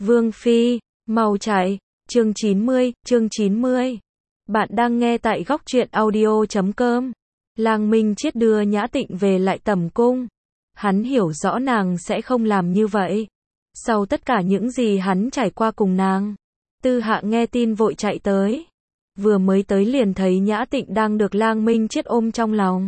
Vương Phi, mau chạy. Chương 90. Bạn đang nghe tại góc truyện audio.com. Lang Minh Chiết đưa Nhã Tịnh về lại tẩm cung. Hắn hiểu rõ nàng sẽ không làm như vậy. Sau tất cả những gì hắn trải qua cùng nàng, Tư Hạ nghe tin vội chạy tới. Vừa mới tới liền thấy Nhã Tịnh đang được Lang Minh Chiết ôm trong lòng.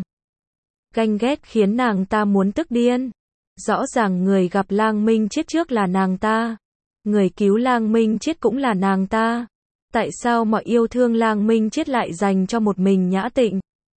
Ganh ghét khiến nàng ta muốn tức điên. Rõ ràng người gặp Lang Minh Chiết trước là nàng ta. Người cứu Lang Minh Chiết cũng là nàng ta. Tại sao mọi yêu thương Lang Minh Chiết lại dành cho một mình Nhã Tịnh?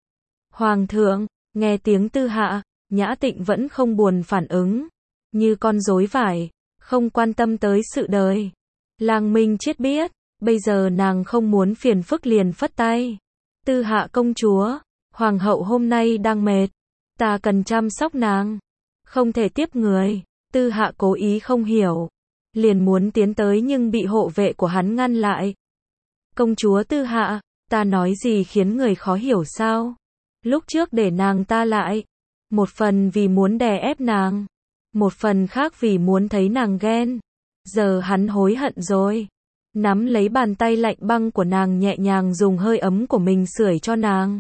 Hoàng thượng, nghe tiếng Tư Hạ, Nhã Tịnh vẫn không buồn phản ứng. Như con rối vải, không quan tâm tới sự đời. Lang Minh Chiết biết, bây giờ nàng không muốn phiền phức liền phất tay. Tư Hạ công chúa, hoàng hậu hôm nay đang mệt. Ta cần chăm sóc nàng. Không thể tiếp người. Tư Hạ cố ý không hiểu. Liền muốn tiến tới nhưng bị hộ vệ của hắn ngăn lại. Công chúa Tư Hạ, ta nói gì khiến người khó hiểu sao? Lúc trước để nàng ta lại. Một phần vì muốn đè ép nàng. Một phần khác vì muốn thấy nàng ghen. Giờ hắn hối hận rồi. Nắm lấy bàn tay lạnh băng của nàng nhẹ nhàng dùng hơi ấm của mình sưởi cho nàng.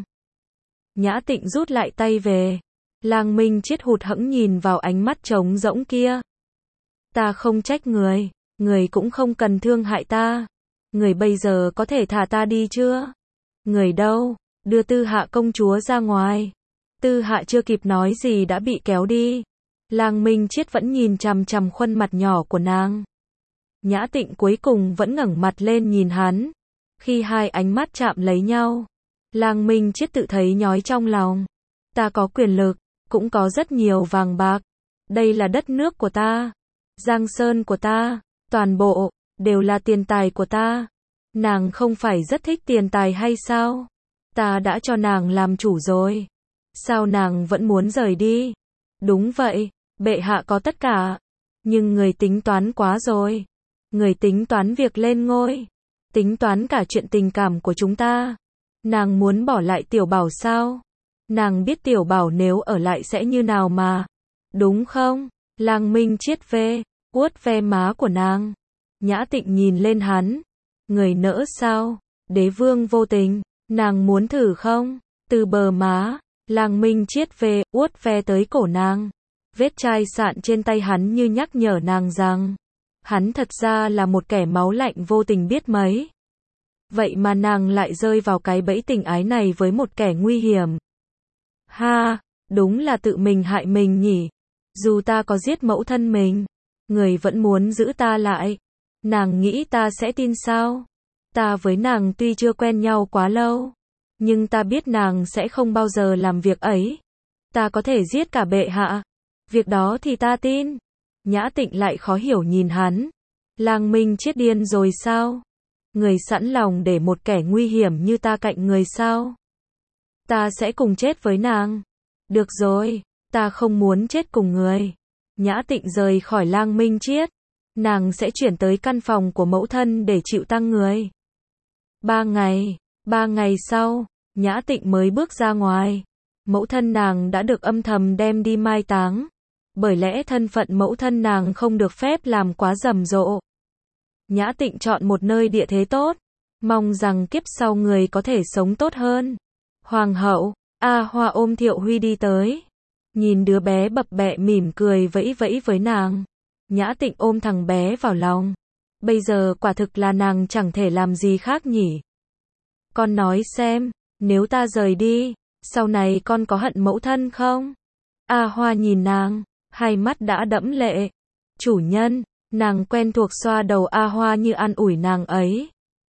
Nhã Tịnh rút lại tay về. Lang Minh Chiết hụt hẫng nhìn vào ánh mắt trống rỗng kia. Ta không trách người. Người cũng không cần thương hại ta. Người bây giờ có thể thả ta đi chưa? Người đâu? Đưa Tư Hạ công chúa ra ngoài. Tư Hạ chưa kịp nói gì đã bị kéo đi. Lang Minh Chiết vẫn nhìn chằm chằm khuôn mặt nhỏ của nàng. Nhã Tịnh cuối cùng vẫn ngẩng mặt lên nhìn hắn. Khi hai ánh mắt chạm lấy nhau, Lang Minh Chiết tự thấy nhói trong lòng. Ta có quyền lực, cũng có rất nhiều vàng bạc. Đây là đất nước của ta, Giang Sơn của ta, toàn bộ đều là tiền tài của ta. Nàng không phải rất thích tiền tài hay sao? Ta đã cho nàng làm chủ rồi. Sao nàng vẫn muốn rời đi? Đúng vậy, bệ hạ có tất cả. Nhưng người tính toán quá rồi. Người tính toán việc lên ngôi. Tính toán cả chuyện tình cảm của chúng ta. Nàng muốn bỏ lại Tiểu Bảo sao? Nàng biết Tiểu Bảo nếu ở lại sẽ như nào mà. Đúng không? Lang Minh Chiết vuốt ve má của nàng. Nhã Tịnh nhìn lên hắn. Người nỡ sao? Đế vương vô tình. Nàng muốn thử không? Từ bờ má, Lang Minh Chiết vuốt ve tới cổ nàng. Vết chai sạn trên tay hắn như nhắc nhở nàng rằng hắn thật ra là một kẻ máu lạnh vô tình biết mấy. Vậy mà nàng lại rơi vào cái bẫy tình ái này với một kẻ nguy hiểm. Ha, đúng là tự mình hại mình nhỉ. Dù ta có giết mẫu thân mình, người vẫn muốn giữ ta lại. Nàng nghĩ ta sẽ tin sao? Ta với nàng tuy chưa quen nhau quá lâu, nhưng ta biết nàng sẽ không bao giờ làm việc ấy. Ta có thể giết cả bệ hạ. Việc đó thì ta tin. Nhã Tịnh lại khó hiểu nhìn hắn. Lang Minh Chiết điên rồi sao? Người sẵn lòng để một kẻ nguy hiểm như ta cạnh người sao? Ta sẽ cùng chết với nàng. Được rồi, ta không muốn chết cùng người. Nhã Tịnh rời khỏi Lang Minh Chiết. Nàng sẽ chuyển tới căn phòng của mẫu thân để chịu tang người. 3 ngày sau, Nhã Tịnh mới bước ra ngoài. Mẫu thân nàng đã được âm thầm đem đi mai táng. Bởi lẽ thân phận mẫu thân nàng không được phép làm quá rầm rộ. Nhã Tịnh chọn một nơi địa thế tốt. Mong rằng kiếp sau người có thể sống tốt hơn. Hoàng hậu, A Hoa ôm Thiệu Huy đi tới. Nhìn đứa bé bập bẹ mỉm cười vẫy vẫy với nàng. Nhã Tịnh ôm thằng bé vào lòng. Bây giờ quả thực là nàng chẳng thể làm gì khác nhỉ. Con nói xem, nếu ta rời đi, sau này con có hận mẫu thân không? A Hoa nhìn nàng, hai mắt đã đẫm lệ. Chủ nhân, nàng quen thuộc xoa đầu A Hoa như an ủi nàng ấy.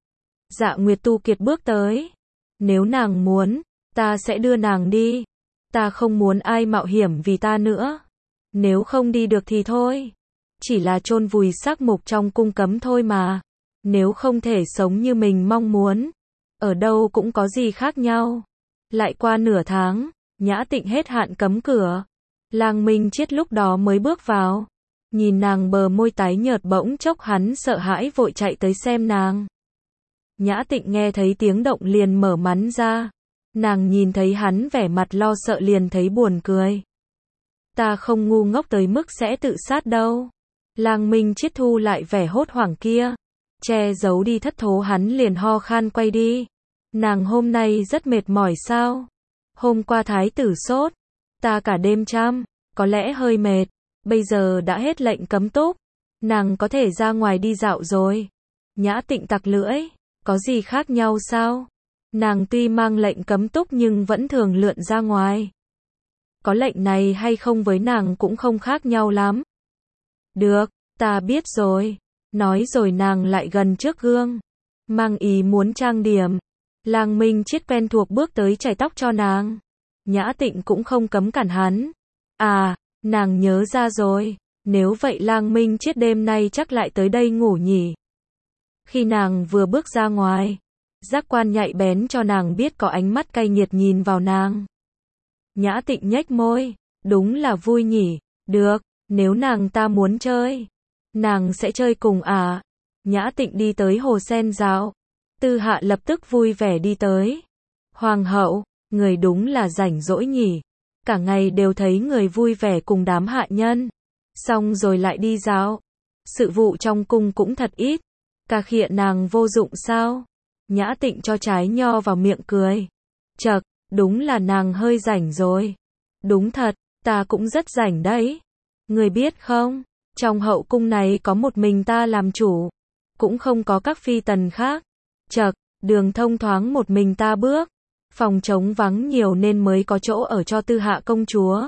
Dạ Nguyệt Tu Kiệt bước tới. Nếu nàng muốn, ta sẽ đưa nàng đi. Ta không muốn ai mạo hiểm vì ta nữa. Nếu không đi được thì thôi. Chỉ là chôn vùi xác mục trong cung cấm thôi mà. Nếu không thể sống như mình mong muốn, ở đâu cũng có gì khác nhau. Lại qua nửa tháng, Nhã Tịnh hết hạn cấm cửa. Lang Minh Chiết lúc đó mới bước vào. Nhìn nàng bờ môi tái nhợt bỗng chốc hắn sợ hãi vội chạy tới xem nàng. Nhã Tịnh nghe thấy tiếng động liền mở mắt ra. Nàng nhìn thấy hắn vẻ mặt lo sợ liền thấy buồn cười. Ta không ngu ngốc tới mức sẽ tự sát đâu. Lang Minh Chiết thu lại vẻ hốt hoảng kia, che giấu đi thất thố, hắn liền ho khan quay đi. Nàng hôm nay rất mệt mỏi sao? Hôm qua thái tử sốt, ta cả đêm chăm, có lẽ hơi mệt, bây giờ đã hết lệnh cấm túc, nàng có thể ra ngoài đi dạo rồi. Nhã Tịnh tặc lưỡi, có gì khác nhau sao? Nàng tuy mang lệnh cấm túc nhưng vẫn thường lượn ra ngoài. Có lệnh này hay không với nàng cũng không khác nhau lắm. Được, ta biết rồi. Nói rồi nàng lại gần trước gương, mang ý muốn trang điểm. Lang Minh Chiết quen thuộc bước tới chải tóc cho nàng. Nhã Tịnh cũng không cấm cản hắn. À, nàng nhớ ra rồi, nếu vậy Lang Minh Chiết đêm nay chắc lại tới đây ngủ nhỉ. Khi nàng vừa bước ra ngoài, giác quan nhạy bén cho nàng biết có ánh mắt cay nghiệt nhìn vào nàng. Nhã Tịnh nhếch môi, đúng là vui nhỉ, được, nếu nàng ta muốn chơi, nàng sẽ chơi cùng à. Nhã Tịnh đi tới hồ sen dạo, Tư Hạ lập tức vui vẻ đi tới. Hoàng hậu, người đúng là rảnh rỗi nhỉ, cả ngày đều thấy người vui vẻ cùng đám hạ nhân, xong rồi lại đi dạo. Sự vụ trong cung cũng thật ít, cà khịa nàng vô dụng sao? Nhã Tịnh cho trái nho vào miệng cười. Chậc, đúng là nàng hơi rảnh rồi. Đúng thật, ta cũng rất rảnh đấy. Người biết không, trong hậu cung này có một mình ta làm chủ, cũng không có các phi tần khác. Chậc, đường thông thoáng một mình ta bước, phòng trống vắng nhiều nên mới có chỗ ở cho Tư Hạ công chúa.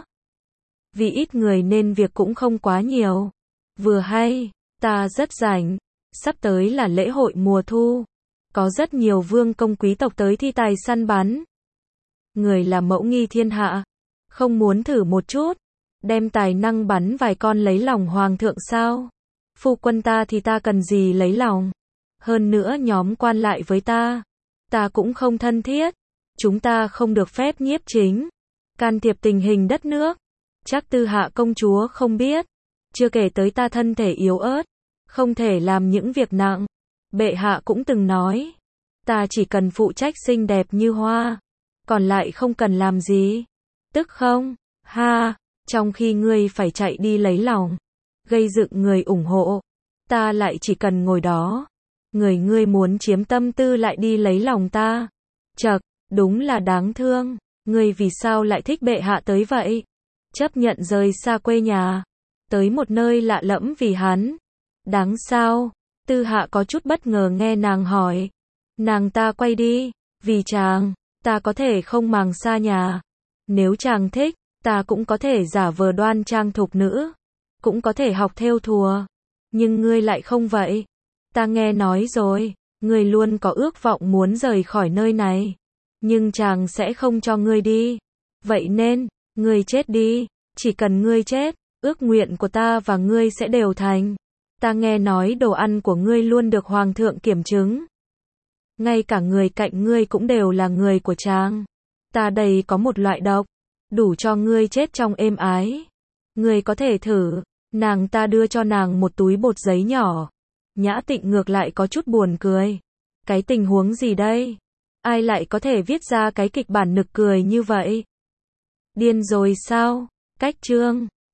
Vì ít người nên việc cũng không quá nhiều. Vừa hay, ta rất rảnh, sắp tới là lễ hội mùa thu, có rất nhiều vương công quý tộc tới thi tài săn bắn. Người là mẫu nghi thiên hạ, không muốn thử một chút, đem tài năng bắn vài con lấy lòng hoàng thượng sao? Phu quân ta thì ta cần gì lấy lòng? Hơn nữa nhóm quan lại với ta cũng không thân thiết, chúng ta không được phép nhiếp chính, can thiệp tình hình đất nước. Chắc Tư Hạ công chúa không biết, chưa kể tới ta thân thể yếu ớt, không thể làm những việc nặng. Bệ hạ cũng từng nói, ta chỉ cần phụ trách xinh đẹp như hoa, còn lại không cần làm gì. Tức không? Ha, trong khi ngươi phải chạy đi lấy lòng, gây dựng người ủng hộ, ta lại chỉ cần ngồi đó. Ngươi muốn chiếm tâm tư lại đi lấy lòng ta. Chậc, đúng là đáng thương. Ngươi vì sao lại thích bệ hạ tới vậy? Chấp nhận rời xa quê nhà, tới một nơi lạ lẫm vì hắn. Đáng sao? Tư Hạ có chút bất ngờ nghe nàng hỏi. Nàng ta quay đi, vì chàng, ta có thể không màng xa nhà. Nếu chàng thích, ta cũng có thể giả vờ đoan trang thục nữ, cũng có thể học thêu thùa. Nhưng ngươi lại không vậy. Ta nghe nói rồi, ngươi luôn có ước vọng muốn rời khỏi nơi này, nhưng chàng sẽ không cho ngươi đi. Vậy nên, ngươi chết đi, chỉ cần ngươi chết, ước nguyện của ta và ngươi sẽ đều thành. Ta nghe nói đồ ăn của ngươi luôn được hoàng thượng kiểm chứng. Ngay cả người cạnh ngươi cũng đều là người của chàng. Ta đây có một loại độc, đủ cho ngươi chết trong êm ái. Ngươi có thể thử. Nàng ta đưa cho nàng một túi bột giấy nhỏ. Nhã Tịnh ngược lại có chút buồn cười. Cái tình huống gì đây? Ai lại có thể viết ra cái kịch bản nực cười như vậy? Điên rồi sao? Cách chương